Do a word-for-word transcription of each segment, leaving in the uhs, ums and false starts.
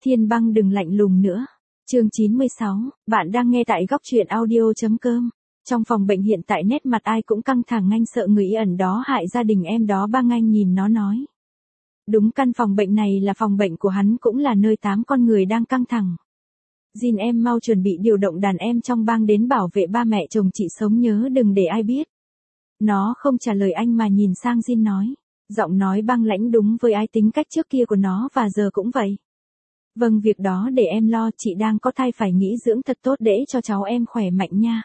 Thiên Băng đừng lạnh lùng nữa. Chương chín mươi sáu, bạn đang nghe tại góc truyện audio.com. Trong phòng bệnh hiện tại nét mặt ai cũng căng thẳng, Anh sợ người y ẩn đó hại gia đình em đó. Băng Anh nhìn nó nói. Đúng, căn phòng bệnh này là phòng bệnh của hắn, cũng là nơi tám con người đang căng thẳng. Jin, em mau chuẩn bị điều động đàn em trong bang đến bảo vệ ba mẹ chồng chị sống, nhớ đừng để ai biết. Nó không trả lời anh mà nhìn sang Jin nói. Giọng nói băng lãnh, đúng với ai tính cách trước kia của nó và giờ cũng vậy. Vâng, việc đó để em lo, chị đang có thai phải nghỉ dưỡng thật tốt để cho cháu em khỏe mạnh nha.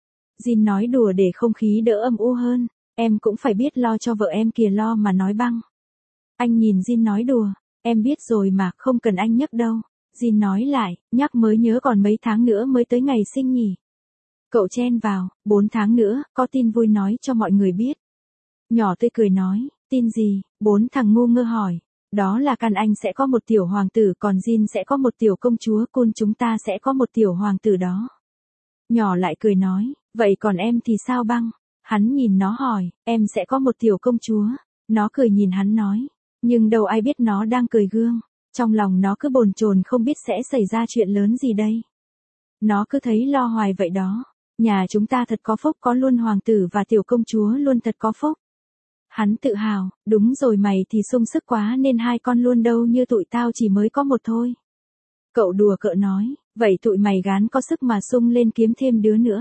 Jin nói đùa để không khí đỡ âm u hơn. Em cũng phải biết lo cho vợ em kìa. Lo mà nói băng. Anh nhìn Jin nói đùa. Em biết rồi mà, không cần anh nhắc đâu. Jin nói lại, nhắc mới nhớ còn mấy tháng nữa mới tới ngày sinh nhỉ. Cậu chen vào, bốn tháng nữa, có tin vui nói cho mọi người biết. Nhỏ tươi cười nói, tin gì? Bốn thằng ngu ngơ hỏi. Đó là căn anh sẽ có một tiểu hoàng tử, còn Jin sẽ có một tiểu công chúa, Kun chúng ta sẽ có một tiểu hoàng tử đó. Nhỏ lại cười nói, vậy còn em thì sao băng? Hắn nhìn nó hỏi, em sẽ có một tiểu công chúa. Nó cười nhìn hắn nói, nhưng đâu ai biết nó đang cười gương. Trong lòng nó cứ bồn chồn không biết sẽ xảy ra chuyện lớn gì đây. Nó cứ thấy lo hoài vậy đó. Nhà chúng ta thật có phúc, có luôn hoàng tử và tiểu công chúa luôn, thật có phúc. Hắn tự hào, đúng rồi, mày thì sung sức quá nên hai con luôn đâu, như tụi tao chỉ mới có một thôi. Cậu đùa cợt nói, vậy tụi mày gán có sức mà sung lên kiếm thêm đứa nữa.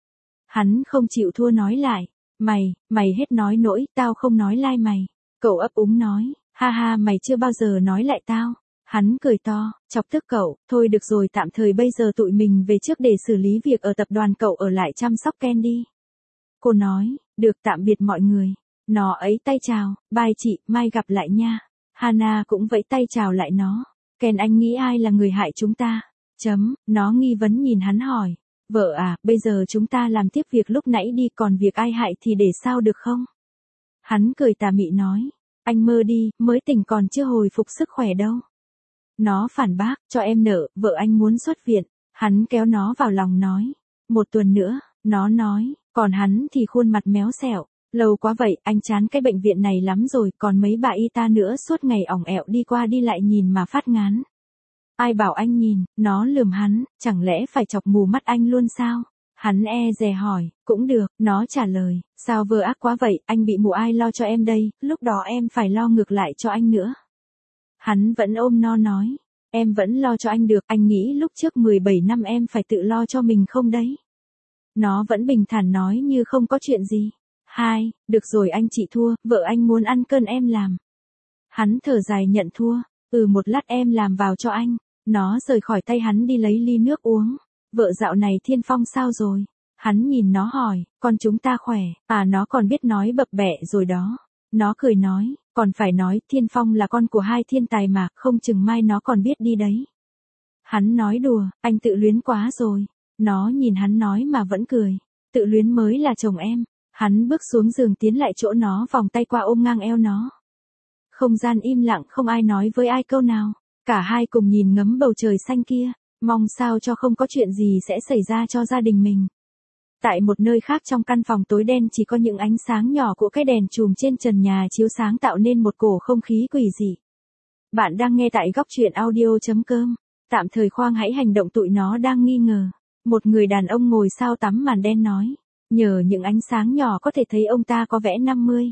Hắn không chịu thua nói lại, mày, mày hết nói nỗi, tao không nói lai mày. Cậu ấp úng nói, ha ha, mày chưa bao giờ nói lại tao. Hắn cười to, chọc tức cậu, thôi được rồi, tạm thời bây giờ tụi mình về trước để xử lý việc ở tập đoàn, cậu ở lại chăm sóc Ken đi. Cô nói, được, tạm biệt mọi người. Nó ấy tay chào, bye chị, mai gặp lại nha. Hana cũng vẫy tay chào lại nó. Ken, anh nghĩ ai là người hại chúng ta? Chấm, nó nghi vấn nhìn hắn hỏi. Vợ à, bây giờ chúng ta làm tiếp việc lúc nãy đi, còn việc ai hại thì để sau được không? Hắn cười tà mị nói, anh mơ đi, mới tỉnh còn chưa hồi phục sức khỏe đâu. Nó phản bác, cho em nợ, vợ anh muốn xuất viện. Hắn kéo nó vào lòng nói, một tuần nữa, nó nói, còn hắn thì khuôn mặt méo xẹo. Lâu quá vậy, anh chán cái bệnh viện này lắm rồi, còn mấy bà y tá nữa suốt ngày ỏng ẹo đi qua đi lại nhìn mà phát ngán. Ai bảo anh nhìn? Nó lườm hắn, chẳng lẽ phải chọc mù mắt anh luôn sao? Hắn e dè hỏi, cũng được, nó trả lời, sao vừa ác quá vậy, anh bị mù ai lo cho em đây, lúc đó em phải lo ngược lại cho anh nữa. Hắn vẫn ôm no nói, em vẫn lo cho anh được, anh nghĩ lúc trước mười bảy năm em phải tự lo cho mình không đấy? Nó vẫn bình thản nói như không có chuyện gì. Hai, được rồi anh chị thua, vợ anh muốn ăn cơm em làm. Hắn thở dài nhận thua, ừ một lát em làm vào cho anh. Nó rời khỏi tay hắn đi lấy ly nước uống. Vợ dạo này Thiên Phong sao rồi? Hắn nhìn nó hỏi, con chúng ta khỏe, à nó còn biết nói bập bẹ rồi đó. Nó cười nói, còn phải nói, Thiên Phong là con của hai thiên tài mà, không chừng mai nó còn biết đi đấy. Hắn nói đùa, anh tự luyến quá rồi. Nó nhìn hắn nói mà vẫn cười, tự luyến mới là chồng em. Hắn bước xuống giường tiến lại chỗ nó, vòng tay qua ôm ngang eo nó. Không gian im lặng, không ai nói với ai câu nào. Cả hai cùng nhìn ngắm bầu trời xanh kia, mong sao cho không có chuyện gì sẽ xảy ra cho gia đình mình. Tại một nơi khác trong căn phòng tối đen chỉ có những ánh sáng nhỏ của cái đèn chùm trên trần nhà chiếu sáng tạo nên một cổ không khí quỷ dị. Bạn đang nghe tại góc truyện audio.com. Tạm thời khoan hãy hành động, tụi nó đang nghi ngờ. Một người đàn ông ngồi sau tấm màn đen nói. Nhờ những ánh sáng nhỏ có thể thấy ông ta có vẻ năm mươi,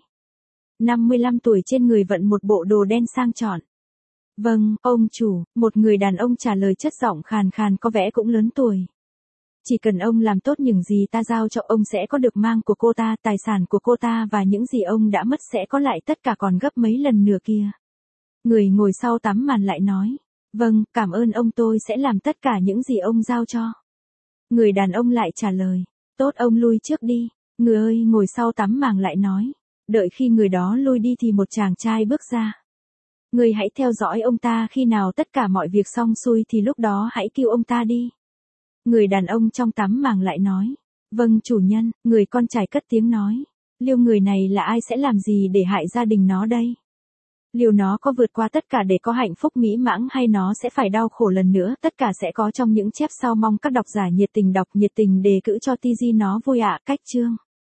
năm mươi lăm tuổi, trên người vận một bộ đồ đen sang trọng. Vâng, ông chủ, một người đàn ông trả lời chất giọng khàn khàn có vẻ cũng lớn tuổi. Chỉ cần ông làm tốt những gì ta giao cho ông sẽ có được mang của cô ta, tài sản của cô ta và những gì ông đã mất sẽ có lại tất cả còn gấp mấy lần nữa kia. Người ngồi sau tấm màn lại nói. Vâng, cảm ơn ông, tôi sẽ làm tất cả những gì ông giao cho. Người đàn ông lại trả lời. Tốt, ông lui trước đi. Người ơi, ngồi sau tấm màn lại nói. Đợi khi người đó lui đi thì một chàng trai bước ra. Người hãy theo dõi ông ta, khi nào tất cả mọi việc xong xuôi thì lúc đó hãy cứu ông ta đi. Người đàn ông trong tấm màn lại nói. Vâng chủ nhân, người con trai cất tiếng nói. Liêu người này là ai, sẽ làm gì để hại gia đình nó đây? Liêu nó có vượt qua tất cả để có hạnh phúc mỹ mãn hay nó sẽ phải đau khổ lần nữa? Tất cả sẽ có trong những chép sau, mong các độc giả nhiệt tình đọc, nhiệt tình đề cử cho tê giê nó vui ạ. Cách chương